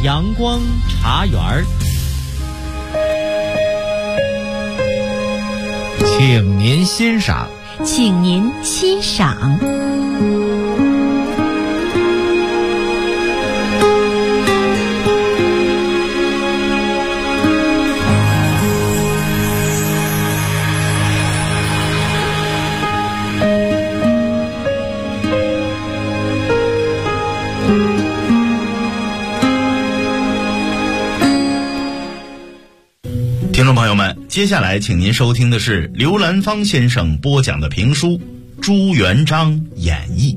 阳光茶园儿， 请您欣赏。 请您欣赏。 听众朋友们，接下来请您收听的是刘兰芳先生播讲的评书《朱元璋演义》。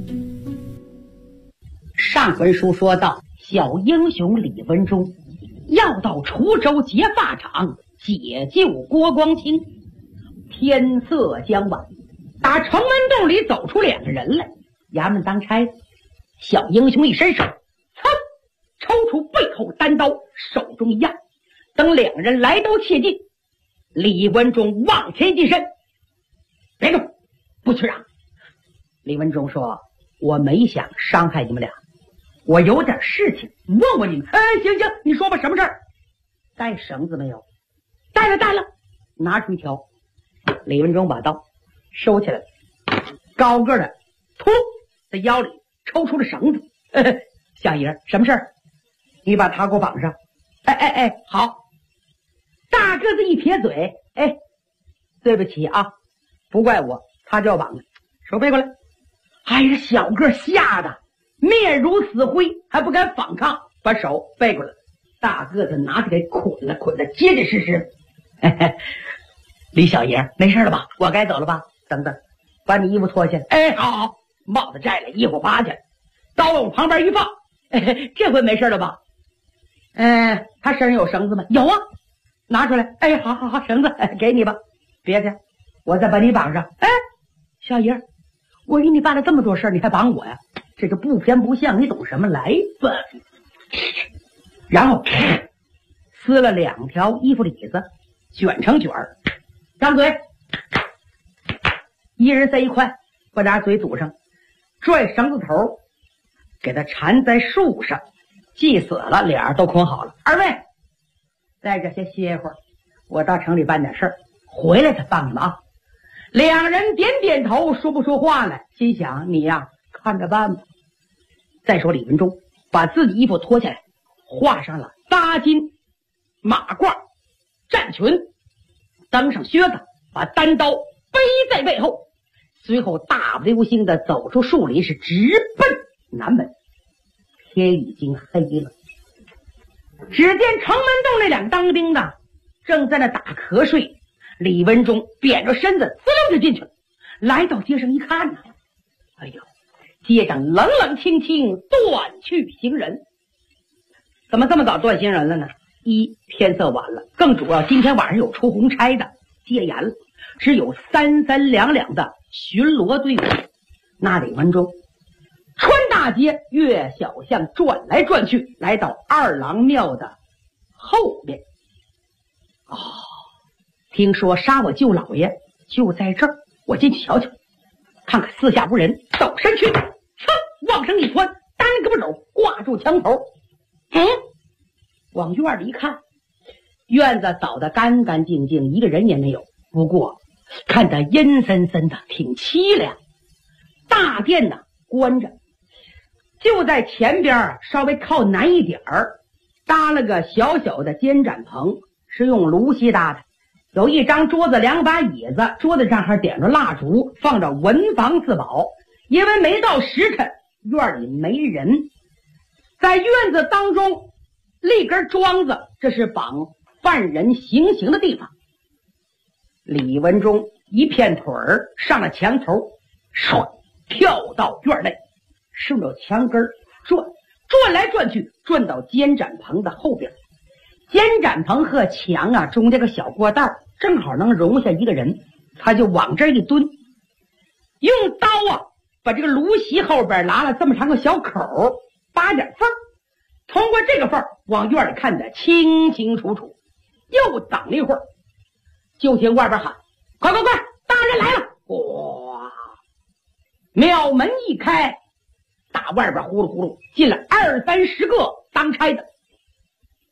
上回书说到，小英雄李文忠要到滁州结发场解救郭光清。天色将晚，打城门洞里走出两个人来，衙门当差。小英雄一伸手，抽出背后单刀，手中一压。等两人来到切近，李文忠往前近身，别动，不去让。李文忠说：“我没想伤害你们俩，我有点事情问问你们。”行，你说吧，什么事儿？带绳子没有？带了，拿出一条。李文忠把刀收起来，高个的突在腰里抽出了绳子。小爷，什么事儿？你把他给我绑上。好。大个子一撇嘴，对不起啊，不怪我，他就要绑了。手背过来。这小个吓得面如死灰，还不敢反抗，把手背过来。大个子拿起来捆得结结实实。李小爷，没事了吧？我该走了吧？等等，把你衣服脱下来。好，帽子摘了，衣服扒下来，刀往旁边一放。这回没事了吧？他身上有绳子吗？有啊，拿出来。好，绳子给你吧，别去，我再把你绑上。小爷，我给你办了这么多事儿，你还绑我呀？这个不偏不向，你懂什么来吧？然后撕了2条衣服里子，卷成卷儿，张嘴，一人塞一块，把俩嘴堵上，拽绳子头，给他缠在树上，系死了，俩人都捆好了。二位在这先歇会儿，我到城里办点事儿，回来再放你们啊。两人点头，说不出话来，心想你呀，看着办吧。再说李文忠把自己衣服脱下来，画上了搭巾、马褂、战裙，登上靴子，把单刀背在背后，随后大步流星的走出树林，是直奔南门。天已经黑了，只见城门洞那两个当兵的正在那打瞌睡。李文忠扁着身子滋溜就进去了，来到街上一看呢，街上冷冷清清，断去行人。怎么这么早断行人了呢？一，天色晚了，更主要今天晚上有出红差的，戒严了，只有3、3两两的巡逻队伍。那李文忠穿大街，越小巷转来转去，来到二郎庙的后面。听说杀我舅老爷就在这儿，我进去瞧瞧，看看四下无人，走身去，往上一窜，单胳膊肘挂住墙头。往院里一看，院子扫得干干净净，一个人也没有，不过看得阴森森的，挺凄凉。大殿呢关着，就在前边稍微靠南一点儿搭了个小小的监斩棚，是用芦席搭的，有一张桌子，2把椅子，桌子上还点着蜡烛，放着文房四宝。因为没到时辰，院里没人，在院子当中立根桩子，这是绑犯人行刑的地方。李文忠一片腿儿上了墙头，跳到院内，顺着墙根转来转去，转到监斩棚的后边。监斩棚和墙啊中间个小过道，正好能容下一个人，他就往这一蹲，用刀啊把这个芦席后边拉了这么长个小口，扒点缝，通过这个缝往院里看得清清楚楚。又等了一会儿，就听外边喊：“快，大人来了！”哇！庙门一开，大外边呼噜呼噜进了20、30个当差的，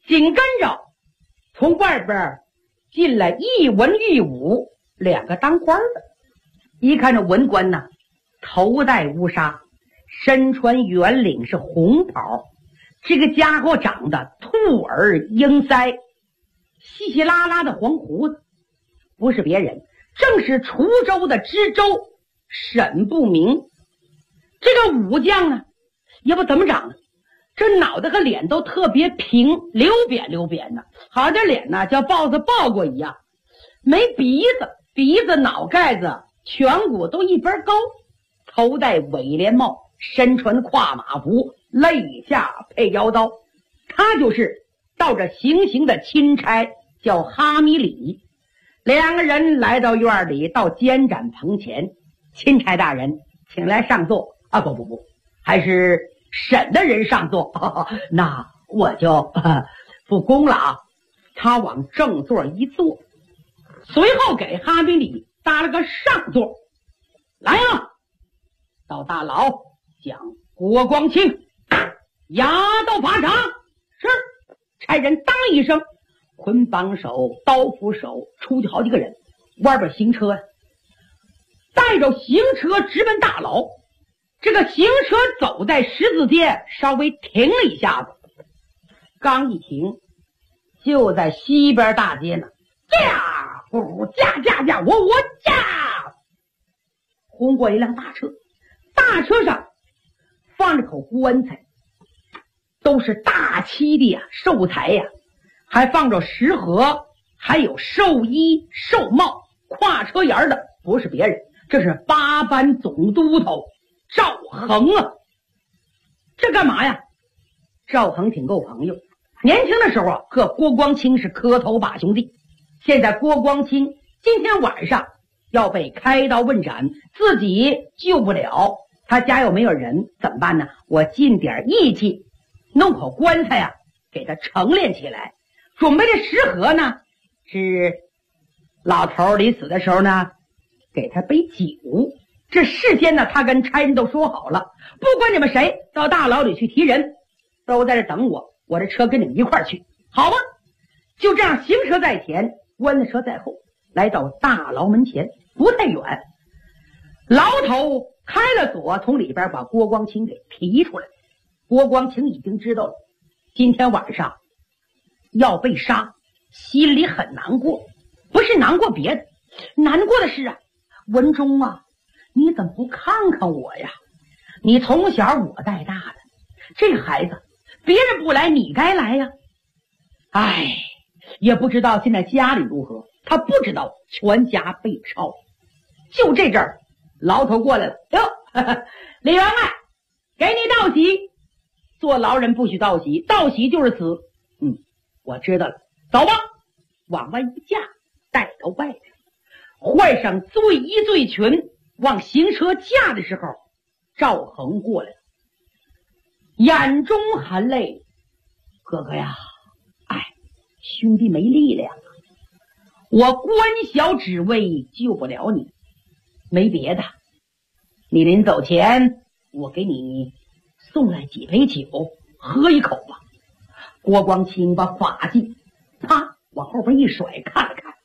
紧跟着从外边进来一文一武两个当官的。一看这文官呢，头戴乌纱，身穿圆领是红袍，这个家伙长得兔耳鹰腮，稀稀拉拉的黄胡子，不是别人，正是滁州的知州沈不明。这个武将呢，也不怎么长的，这脑袋和脸都特别平，溜扁溜扁的，好像脸呢叫豹子抱过一样，没鼻子，鼻子脑盖子颧骨都一边高，头戴尾帘帽，身穿跨马服，肋下配腰刀。他就是到这行刑的钦差，叫哈米里。两个人来到院里，到监斩棚前，钦差大人请来上座。不，还是审的人上座。那我就不恭了啊。他往正座一坐，随后给哈米里搭了个上座。来啊，到大牢将郭光清押到法场。是，差人当一声，捆绑手、刀斧手出去好几个人，外边行车呀，带着行车直奔大牢。这个行车走在十字街，稍微停了一下子，刚一停，就在西边大街呢，驾，我驾，轰过一辆大车，大车上放着口棺材，都是大漆的呀，寿材呀，还放着食盒，还有寿衣寿帽。挎车沿的不是别人，这是八班总督头赵恒啊。这干嘛呀？赵恒挺够朋友，年轻的时候啊，和郭光清是磕头把兄弟。现在郭光清今天晚上要被开刀问斩，自己救不了，他家又没有人，怎么办呢？我尽点义气，弄口棺材呀，给他成殓起来。准备的食盒呢，是老头临死的时候呢，给他杯酒。这事先呢，他跟差人都说好了，不管你们谁到大牢里去提人，都在这等我，我这车跟你们一块儿去，好吧？就这样，行车在前，棺材车在后，来到大牢门前，不太远。牢头开了锁，从里边把郭光清给提出来。郭光清已经知道了，今天晚上要被杀，心里很难过，不是难过别的，难过的是啊，文忠啊，你怎么不看看我呀？你从小我带大的，这孩子别人不来你该来呀。哎，也不知道现在家里如何，他不知道全家被抄。就这阵儿，牢头过来了，哟，李员外，给你道喜。做牢人不许道喜，道喜就是死。我知道了，走吧。往外一架，带到外边，换上醉衣醉裙，往行车架的时候，赵恒过来了，眼中含泪。哥哥呀，兄弟没力量，我官小职位救不了你，没别的，你临走前我给你送来几杯酒，喝一口吧。郭光清把法器啪往后边一甩，看了看，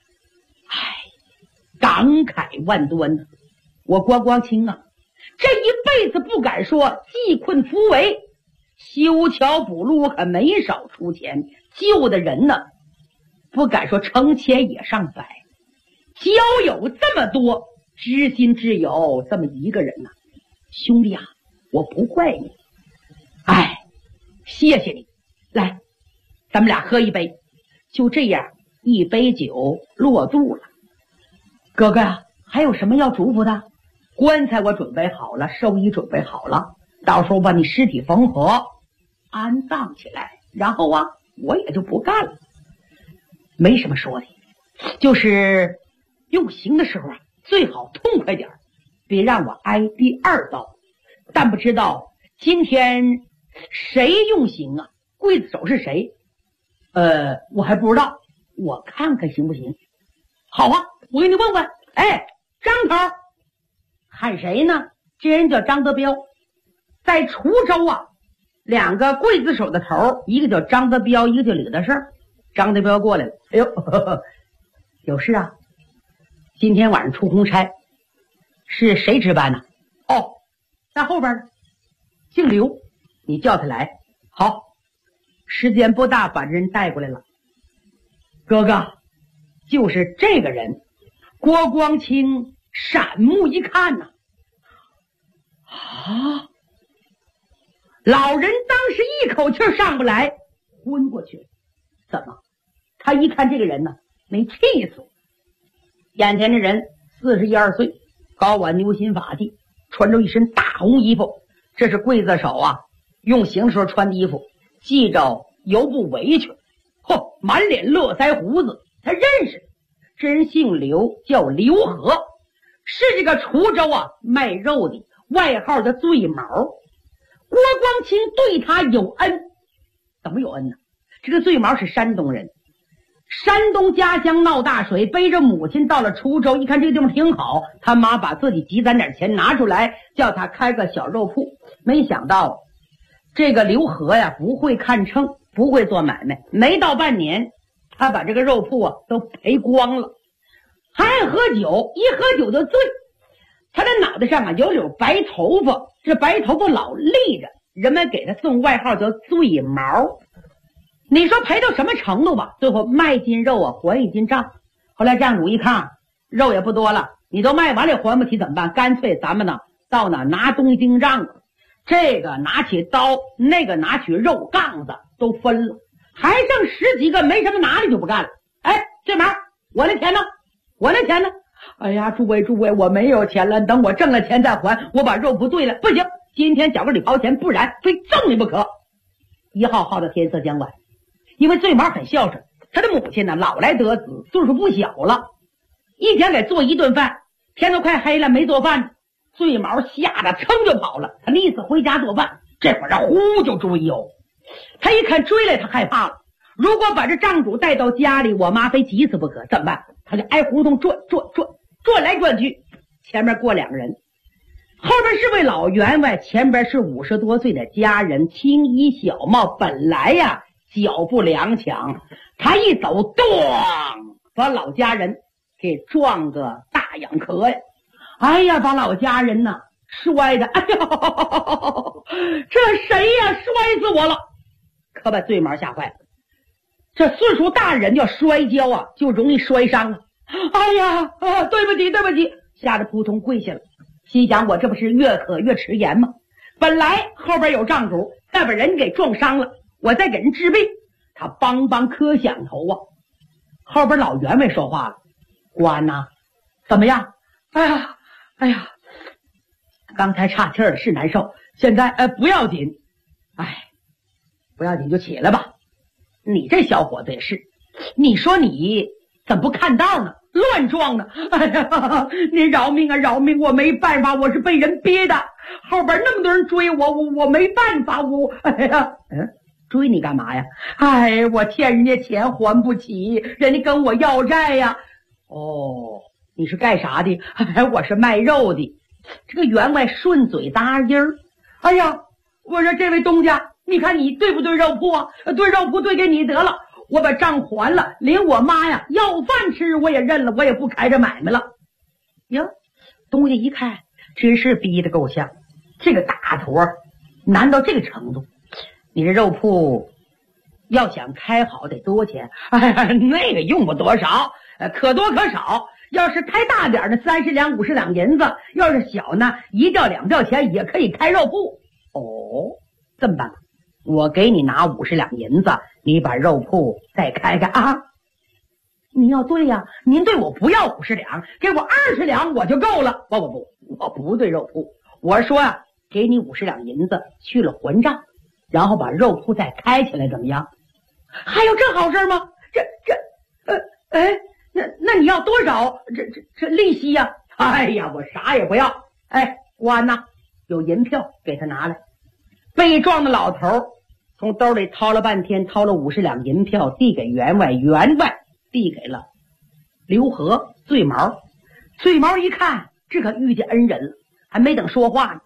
感慨万端呢。我郭光清啊，这一辈子不敢说济困扶危，修桥补路可没少出钱，救的人呢不敢说成千也上百，交友这么多，知心之友这么一个人呢，兄弟啊，我不怪你，谢谢你。来，咱们俩喝一杯。就这样，一杯酒落肚了。哥哥呀，还有什么要嘱咐的？棺材我准备好了，寿衣准备好了，到时候把你尸体缝合安葬起来，然后啊我也就不干了。没什么说的，就是用刑的时候啊最好痛快点，别让我挨第二刀。但不知道今天谁用刑啊？刽子手是谁？我还不知道，我看看行不行？好啊，我给你问问。张头喊谁呢？这人叫张德彪，在滁州啊两个刽子手的头，一个叫张德彪，一个叫李德胜。张德彪过来了，哎呦，呵呵，有事啊？今天晚上出公差，是谁值班呢？哦，在后边呢，姓刘，你叫他来。好，时间不大，把人带过来了。哥哥，就是这个人。郭光清闪目一看呢，啊！老人当时一口气上不来，昏过去了。怎么？他一看这个人呢，没气死。眼前这人41、2岁，高挽牛心发髻，穿着一身大红衣服，这是刽子手啊用刑时候穿的衣服，系着油布围裙，满脸络腮胡子，他认识。这人姓刘，叫刘和，是这个滁州啊卖肉的，外号的醉毛。郭光清对他有恩，怎么有恩呢？这个醉毛是山东人，山东家乡闹大水，背着母亲到了滁州，一看这个地方挺好，他妈把自己积攒点钱拿出来，叫他开个小肉铺。没想到这个刘和呀不会看秤，不会做买卖，没到半年，他把这个肉铺啊都赔光了。还爱喝酒，一喝酒就醉。他的脑袋上啊有绺白头发，这白头发老立着，人们给他送外号叫醉毛。你说赔到什么程度吧？最后卖斤肉啊还一斤账。后来账主一看肉也不多了，你都卖完了还不起怎么办？干脆咱们呢到哪拿东京账，这个拿起刀，那个拿起肉杠子，都分了，还剩10几个没什么拿的就不干了。哎，醉毛，我那钱呢？我那钱呢？哎呀，诸位，我没有钱了，等我挣了钱再还。我把肉不对了，不行，今天缴个礼袍钱，不然非揍你不可。一号号的天色将晚，因为醉毛很孝顺，他的母亲呢老来得子，岁数不小了，一天给做一顿饭，天都快黑了没做饭，醉毛吓得噌就跑了，他立刻回家做饭。这会儿呼就追哟，他一看追来，他害怕了。如果把这账主带到家里，我妈非急死不可，怎么办？他就挨胡同转来转去，前面过2个人，后边是位老员外，前边是50多岁的家人，青衣小帽，本来呀脚步踉跄，他一走，咚，把老家人给撞个大仰壳呀！哎呀，把老家人呐摔的，哎呦，这谁呀？摔死我了！可把醉毛吓坏了。这岁数大人要摔跤啊，就容易摔伤啊！哎呀，对不起，吓得扑通跪下了。心想我这不是越渴越迟延吗？本来后边有账主，再把人给撞伤了，我再给人治病。他梆梆磕响头啊！后边老员外说话了：“官呐，怎么样？哎呀，刚才岔气儿是难受，现在不要紧，不要紧就起来吧。你这小伙子也是，你说你怎么不看道呢？乱撞呢？哎呀，您饶命啊，饶命！我没办法，我是被人憋的，后边那么多人追我没办法，追你干嘛呀？我欠人家钱还不起，人家跟我要债呀。哦，你是干啥的？我是卖肉的。这个员外顺嘴答音儿。哎呀，我说这位东家，你看你对不对肉铺啊？对肉铺对给你得了，我把账还了，连我妈呀要饭吃我也认了，我也不开这买卖了。哟，东家一看真是逼得够呛，这个大坨难到这个程度。你这肉铺要想开好得多钱？那个用不多少，可多可少。要是开大点的30两50两银子，要是小呢1吊2吊钱也可以开肉铺。哦，这么办吧，我给你拿50两银子，你把肉铺再开开啊。您要对呀，您对我不要50两，给我20两我就够了。不，我不对肉铺，我说呀，给你50两银子去了还账，然后把肉铺再开起来，怎么样？还有这好事吗？那你要多少？这利息呀？哎呀，我啥也不要。官呐，有银票给他拿来。被撞的老头从兜里掏了半天，掏了50两银票，递给员外，员外递给了刘和醉毛。醉毛一看，这可遇见恩人了，还没等说话呢，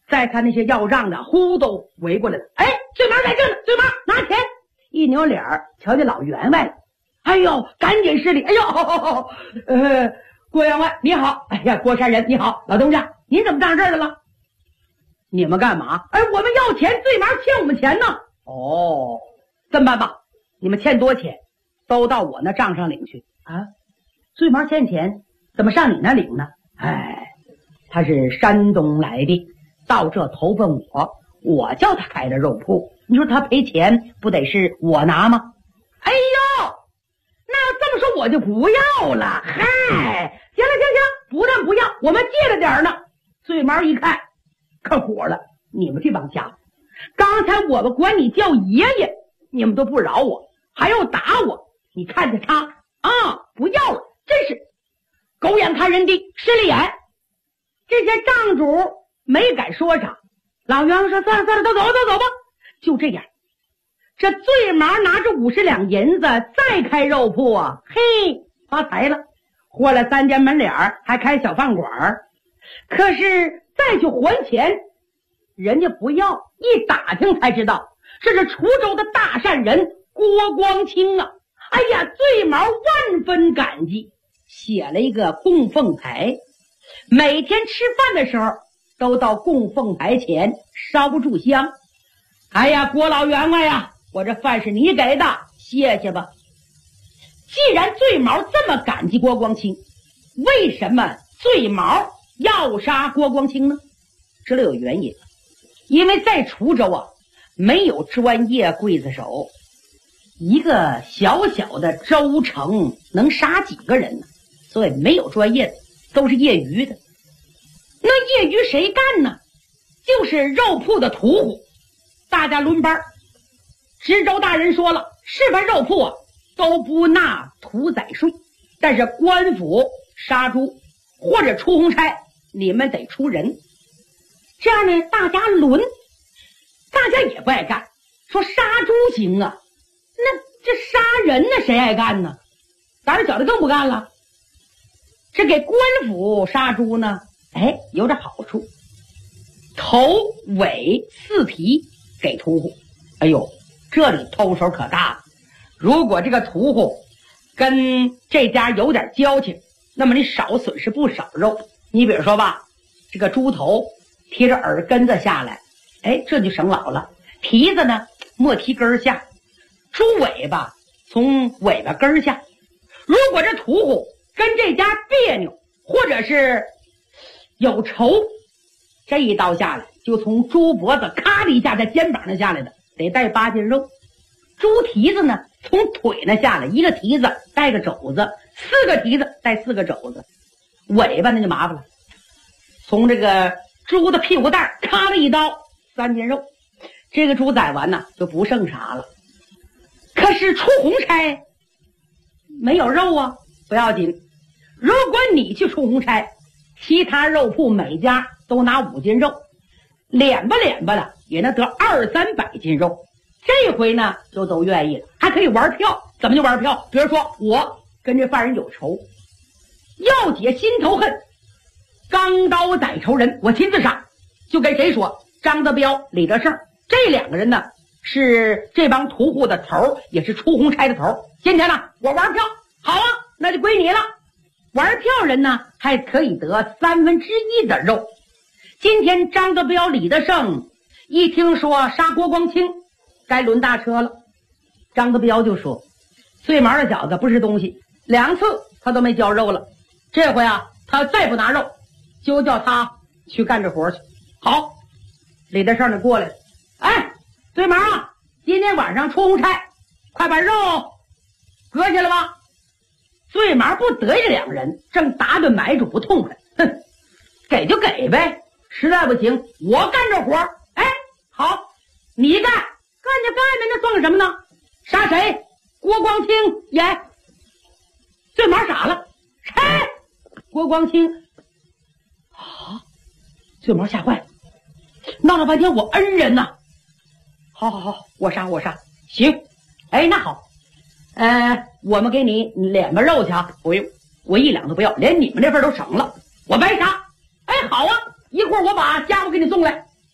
再看那些要账的，呼都围过来了。哎，醉毛在这呢，醉毛拿钱。一扭脸儿，瞧见老员外了。哎呦，赶紧施礼。哎呦，郭员外你好。哎呀，郭山人你好，老东家您怎么到这儿来了？你们干嘛？哎，我们要钱，醉毛欠我们钱呢。哦，这么办吧，你们欠多钱都到我那账上领去啊。醉毛欠钱怎么上你那领呢？哎，他是山东来的，到这投奔我叫他开的肉铺，你说他赔钱不得是我拿吗？哎呦，那这么说我就不要了。嗨，行，不但不要，我们借了点呢。醉毛一看可火了，你们这帮家伙，刚才我们管你叫爷爷，你们都不饶我，还要打我，你看着他啊，不要了，真是狗眼看人低，势利眼。这些账主没敢说啥，老员外说算了，都走吧。就这样，这醉毛拿着50两银子再开肉铺啊，嘿，发财了，换了3间门脸，还开小饭馆。可是再去还钱，人家不要，一打听才知道这是滁州的大善人郭光清啊。哎呀，醉毛万分感激，写了一个供奉牌，每天吃饭的时候都到供奉牌前烧炷香。哎呀，郭老员外呀，我这饭是你给的，谢谢吧。既然醉毛这么感激郭光清，为什么醉毛要杀郭光清呢？这里有原因，因为在滁州啊，没有专业刽子手，一个小小的州城能杀几个人呢？所以没有专业的，都是业余的。那业余谁干呢？就是肉铺的屠户，大家轮班。知州大人说了，是凡肉铺啊都不纳屠宰税，但是官府杀猪或者出红差，你们得出人。这样呢，大家轮，大家也不爱干，说杀猪行啊，那这杀人呢谁爱干呢？胆儿小的更不干了。这给官府杀猪呢，哎，有点好处，头尾4蹄给屠户。哎呦，这里偷手可大了。如果这个屠户跟这家有点交情，那么你少损失不少肉。你比如说吧，这个猪头贴着耳根子下来，哎，这就省老了。蹄子呢，莫蹄根下，猪尾巴从尾巴根下。如果这屠户跟这家别扭，或者是有仇，这一刀下来就从猪脖子咔的一下在肩膀上下来的，得带8斤肉。猪蹄子呢，从腿那下来，一个蹄子带个肘子，4个蹄子带4个肘子。尾巴那就麻烦了，从这个猪的屁股蛋咔的一刀，3斤肉。这个猪宰完呢就不剩啥了。可是出红差没有肉啊，不要紧，如果你去出红差，其他肉铺每家都拿5斤肉，脸吧的也能得200-300斤肉。这回呢就都愿意了，还可以玩票。怎么就玩票？比如说我跟这犯人有仇，要解心头恨，钢刀宰仇人，我亲自杀。就跟谁说？张德彪、李德胜这2个人呢，是这帮屠户的头，也是出红差的头。今天呢我玩票，好啊，那就归你了。玩票人呢还可以得1/3的肉。今天张德彪、李德胜一听说杀郭光清，该轮大车了。张德彪就说，醉毛的小子不是东西，2次他都没交肉了，这回啊他再不拿肉，就叫他去干这活去。好，李德胜就过来了，哎，醉毛啊，今天晚上出红差，快把肉割下来吧。醉毛不得意2人正打盹买主不痛快，哼，给就给呗，实在不行我干这活。哎，好，你干就干呗，那算个什么呢？杀谁？郭光清也。醉毛傻了，谁？郭光清啊！醉毛吓坏了，闹了半天我恩人呐。好，我杀，行。哎，那好，我们给你2个肉去啊，不用，我1两都不要，连你们这份都省了，我白杀。哎，好啊，一会儿我把家伙给你送来，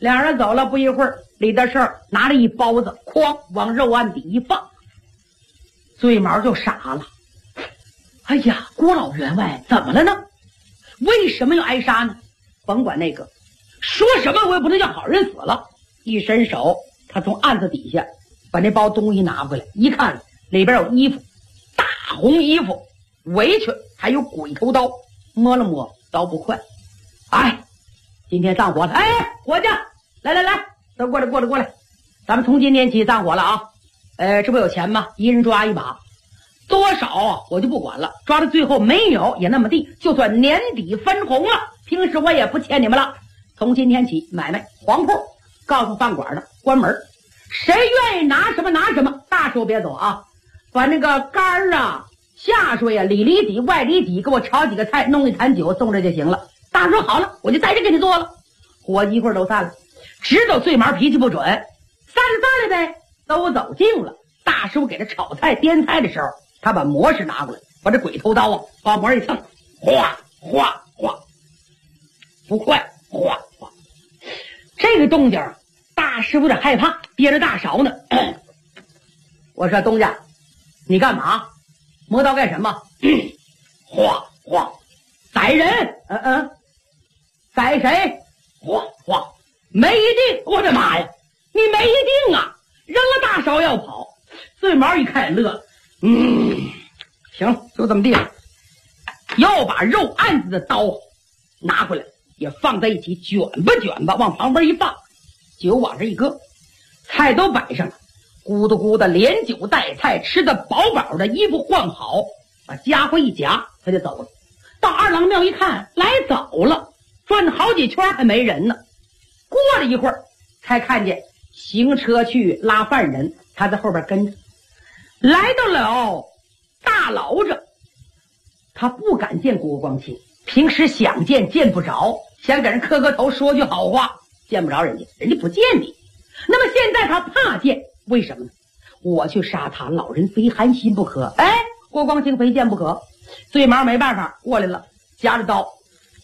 两人走了不一会儿，李大胜拿了一包子，哐往肉案底一放，醉毛就傻了。哎呀，郭老员外怎么了呢？为什么要挨杀呢？甭管那个，说什么我也不能叫好人死了。一伸手，他从案子底下把那包东西拿回来，一看里边有衣服，大红衣服、围裙，还有鬼头刀。摸了摸，刀不快。哎，今天散伙了。哎，伙计，来，都过来，咱们从今天起散伙了啊。这不有钱吗？一人抓一把，多少啊我就不管了，抓到最后没有也那么地，就算年底分红了，平时我也不欠你们了。从今天起买卖黄铺，告诉饭馆的关门，谁愿意拿什么拿什么，大手别走啊。把那个肝啊、下水啊、里脊、外里脊给我炒几个菜，弄一坛酒送着就行了。大叔好了，我就在这给你做了。伙计一会儿都散了，知道醉毛脾气不准，散了呗，都走近了。大叔给他炒菜颠菜的时候，他把模式拿过来，把这鬼头刀啊把模一蹭，哗哗哗，不快，哗哗。这个动静大师傅有点害怕，憋着大勺呢。我说东家，你干嘛？磨刀干什么？哗哗，宰人。宰谁？哗哗，没一定。我的妈呀，你没一定啊！扔了大勺要跑。醉毛一看也乐了。行，就这么地了。要把肉案子的刀拿回来，也放在一起，卷吧，往旁边一放，酒往这一搁，菜都摆上了，咕嘟咕嘟，连酒带菜，吃的饱饱的，衣服换好，把家伙一夹，他就走了。到二郎庙一看，来早了，转好几圈还没人呢。过了一会儿，才看见行车去拉犯人，他在后边跟着，来到了大牢这。他不敢见郭光清，平时想见见不着，想给人磕个头说句好话，见不着人家，人家不见你。那么现在他怕见，为什么呢？我去杀他，老人非寒心不可。哎，郭光清非见不可。醉毛没办法过来了，夹着刀。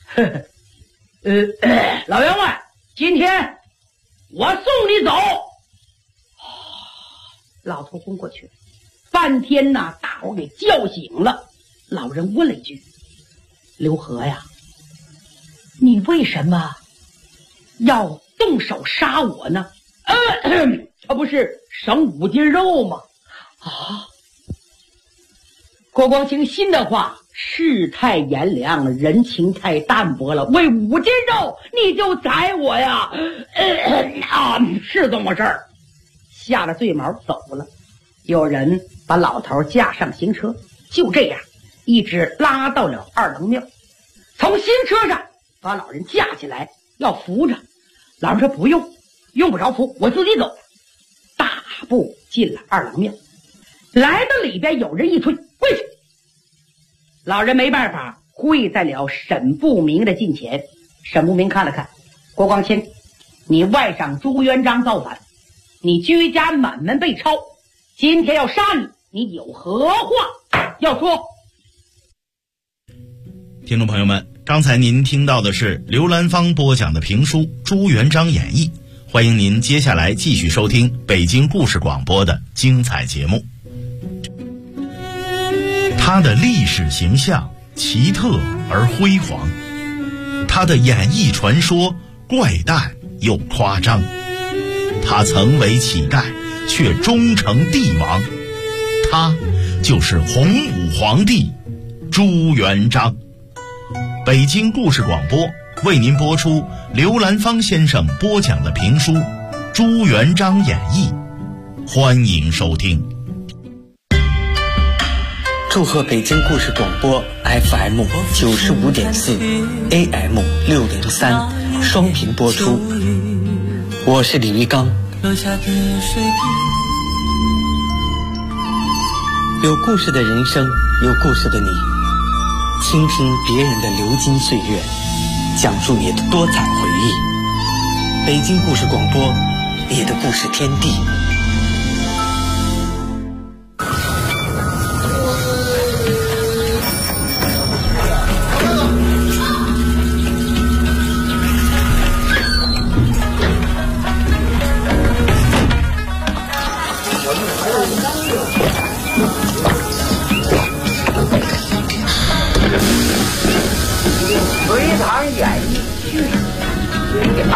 老员外，今天我送你走。老头昏过去了，半天呐，大伙给叫醒了。老人问了一句：“刘和呀，你为什么要动手杀我呢？”这不是省5斤肉吗？啊！郭光清心的话，世态炎凉，人情太淡薄了。为5斤肉你就宰我呀？是这么事儿。吓得醉毛走了。有人把老头架上行车，就这样一直拉到了二郎庙。从新车上把老人架起来，要扶着。老人说不用，用不着扶，我自己走。大步进了二郎庙，来到里边，有人一推，跪下。老人没办法，跪在了沈不明的近前。沈不明看了看，郭光清，你外甥朱元璋造反，你居家满门被抄，今天要杀你，你有何话要说？ 听众朋友们，刚才您听到的是刘兰芳播讲的评书《朱元璋演义》，欢迎您接下来继续收听北京故事广播的精彩节目。他的历史形象奇特而辉煌，他的演艺传说怪诞又夸张，他曾为乞丐却终成帝王，他就是洪武皇帝朱元璋。北京故事广播为您播出刘兰芳先生播讲的评书《朱元璋演义》，欢迎收听。 祝贺北京故事广播 FM 95.4 AM 603双频播出，我是李玉刚。有故事的人生，有故事的你，倾听别人的流金岁月，讲述你的多彩回忆。北京故事广播，你的故事天地。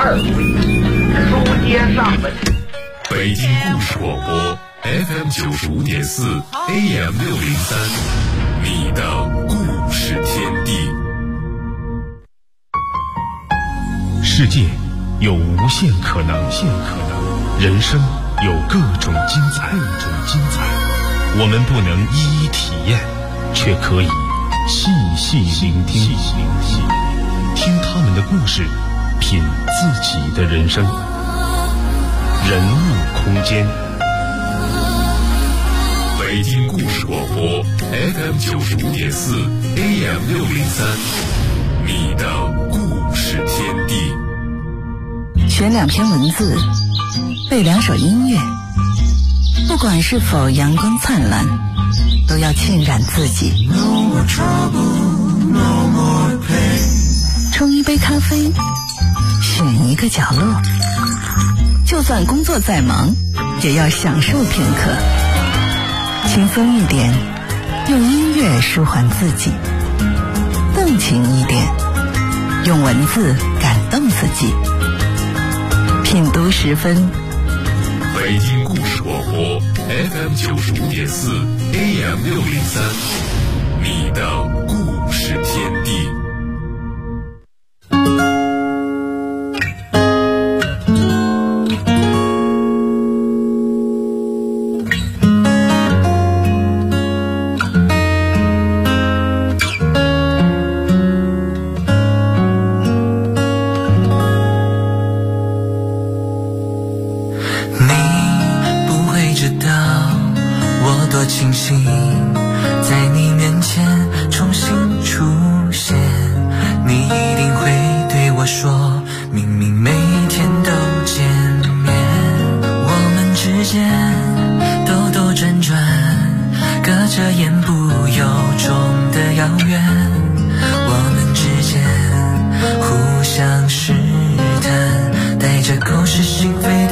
2回，书接上文。 北京故事广播 FM 95.4 AM 603，你的故事天地。 世界有无限可能，人生有各种精彩。我们不能一一体验，却可以细细聆听，听他们的故事，品自己的人生。人物空间， 北京故事广播 FM 95.4 AM 603，你的故事天地。 选2篇文字，背2首音乐，不管是否阳光灿烂，都要浸染自己。冲一杯咖啡，选一个角落，就算工作再忙，也要享受片刻。轻松一点，用音乐舒缓自己；动情一点，用文字感动自己。品读10分， 北京故事广播 FM 95.4 AM 603，你的故事天地。 相试探，带着口是心非